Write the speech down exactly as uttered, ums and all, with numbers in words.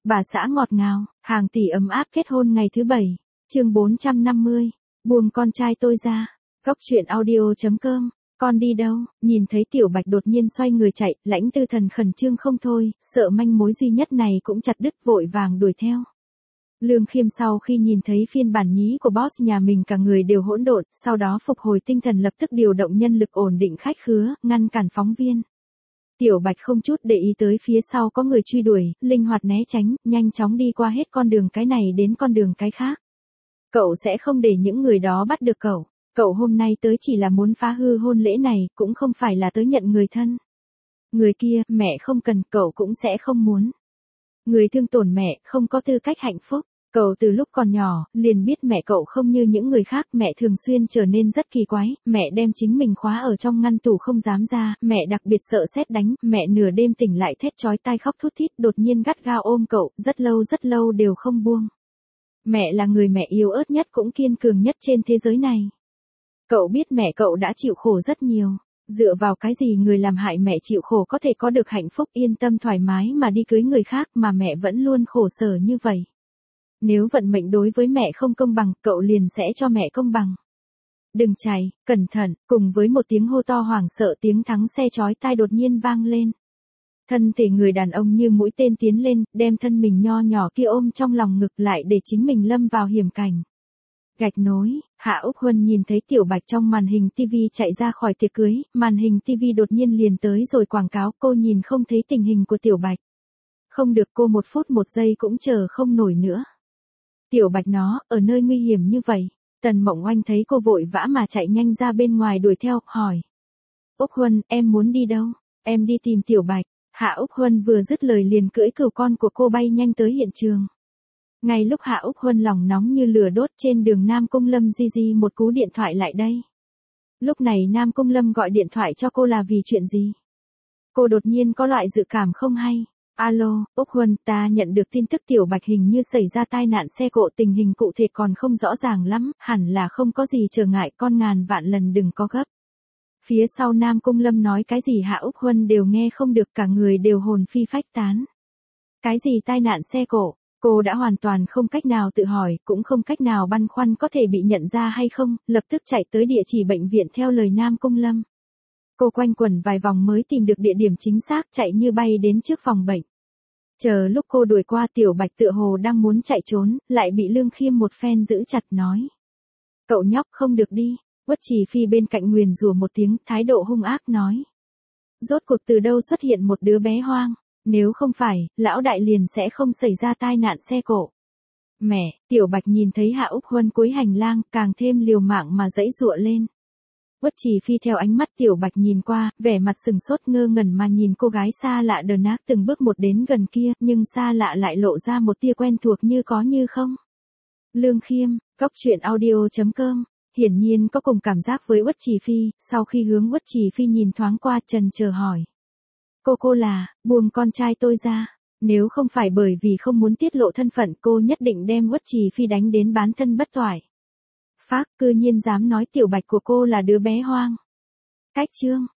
Bà xã ngọt ngào, hàng tỷ ấm áp kết hôn ngày thứ bảy. Chương bốn trăm năm mươi. Buông con trai tôi ra. Góc truyện audio chấm com. Con đi đâu? Nhìn thấy Tiểu Bạch đột nhiên xoay người chạy, Lãnh Tư Thần khẩn trương không thôi, sợ manh mối duy nhất này cũng chặt đứt, vội vàng đuổi theo. Lương Khiêm sau khi nhìn thấy phiên bản nhí của boss nhà mình cả người đều hỗn độn, sau đó phục hồi tinh thần lập tức điều động nhân lực ổn định khách khứa, ngăn cản phóng viên. Tiểu Bạch không chút để ý tới phía sau có người truy đuổi, linh hoạt né tránh, nhanh chóng đi qua hết con đường cái này đến con đường cái khác. Cậu sẽ không để những người đó bắt được cậu. Cậu hôm nay tới chỉ là muốn phá hư hôn lễ này, cũng không phải là tới nhận người thân. Người kia, mẹ không cần, cậu cũng sẽ không muốn. Người thương tổn mẹ, không có tư cách hạnh phúc. Cậu từ lúc còn nhỏ, liền biết mẹ cậu không như những người khác, mẹ thường xuyên trở nên rất kỳ quái, mẹ đem chính mình khóa ở trong ngăn tủ không dám ra, mẹ đặc biệt sợ sét đánh, mẹ nửa đêm tỉnh lại thét chói tai khóc thút thít, đột nhiên gắt gao ôm cậu, rất lâu rất lâu đều không buông. Mẹ là người mẹ yếu ớt nhất cũng kiên cường nhất trên thế giới này. Cậu biết mẹ cậu đã chịu khổ rất nhiều. Dựa vào cái gì người làm hại mẹ chịu khổ có thể có được hạnh phúc yên tâm thoải mái mà đi cưới người khác mà mẹ vẫn luôn khổ sở như vậy. Nếu vận mệnh đối với mẹ không công bằng, cậu liền sẽ cho mẹ công bằng. Đừng chạy, cẩn thận, cùng với một tiếng hô to hoảng sợ tiếng thắng xe chói tai đột nhiên vang lên. Thân thể người đàn ông như mũi tên tiến lên, đem thân mình nho nhỏ kia ôm trong lòng ngực lại để chính mình lâm vào hiểm cảnh. Gạch nối, Hạ Úc Huân nhìn thấy Tiểu Bạch trong màn hình tivi chạy ra khỏi tiệc cưới, màn hình tivi đột nhiên liền tới rồi quảng cáo, cô nhìn không thấy tình hình của Tiểu Bạch. Không được, cô một phút một giây cũng chờ không nổi nữa. Tiểu Bạch nó, ở nơi nguy hiểm như vậy. Tần Mộng Oanh thấy cô vội vã mà chạy nhanh ra bên ngoài đuổi theo, hỏi. Úc Huân, em muốn đi đâu? Em đi tìm Tiểu Bạch. Hạ Úc Huân vừa dứt lời liền cưỡi cừu con của cô bay nhanh tới hiện trường. Ngay lúc Hạ Úc Huân lòng nóng như lửa đốt trên đường Nam Cung Lâm di di một cú điện thoại lại đây. Lúc này Nam Cung Lâm gọi điện thoại cho cô là vì chuyện gì? Cô đột nhiên có loại dự cảm không hay. Alo, Úc Huân, ta nhận được tin tức Tiểu Bạch hình như xảy ra tai nạn xe cộ, tình hình cụ thể còn không rõ ràng lắm, hẳn là không có gì trở ngại, con ngàn vạn lần đừng có gấp. Phía sau Nam Cung Lâm nói cái gì Hạ Úc Huân đều nghe không được, cả người đều hồn phi phách tán. Cái gì tai nạn xe cộ? Cô đã hoàn toàn không cách nào tự hỏi, cũng không cách nào băn khoăn có thể bị nhận ra hay không, lập tức chạy tới địa chỉ bệnh viện theo lời Nam Cung Lâm. Cô quanh quẩn vài vòng mới tìm được địa điểm chính xác, chạy như bay đến trước phòng bệnh. Chờ lúc cô đuổi qua Tiểu Bạch tựa hồ đang muốn chạy trốn, lại bị Lương Khiêm một phen giữ chặt nói. Cậu nhóc không được đi. Uất Trì Phi bên cạnh nguyền rủa một tiếng, thái độ hung ác nói. Rốt cuộc từ đâu xuất hiện một đứa bé hoang, nếu không phải, lão đại liền sẽ không xảy ra tai nạn xe cộ. Mẹ, Tiểu Bạch nhìn thấy Hạ Úc Huân cuối hành lang, càng thêm liều mạng mà giãy giụa lên. Uất Trì Phi theo ánh mắt Tiểu Bạch nhìn qua, vẻ mặt sừng sốt ngơ ngẩn mà nhìn cô gái xa lạ đờ nát từng bước một đến gần kia, nhưng xa lạ lại lộ ra một tia quen thuộc như có như không. Lương Khiêm, góc truyện audio chấm com. Hiển nhiên có cùng cảm giác với Uất Trì Phi, sau khi hướng Uất Trì Phi nhìn thoáng qua trần chờ hỏi. Cô cô là, buông con trai tôi ra. Nếu không phải bởi vì không muốn tiết lộ thân phận cô nhất định đem Uất Trì Phi đánh đến bán thân bất toại. Phác, cư nhiên dám nói Tiểu Bạch của cô là đứa bé hoang. Cách chương.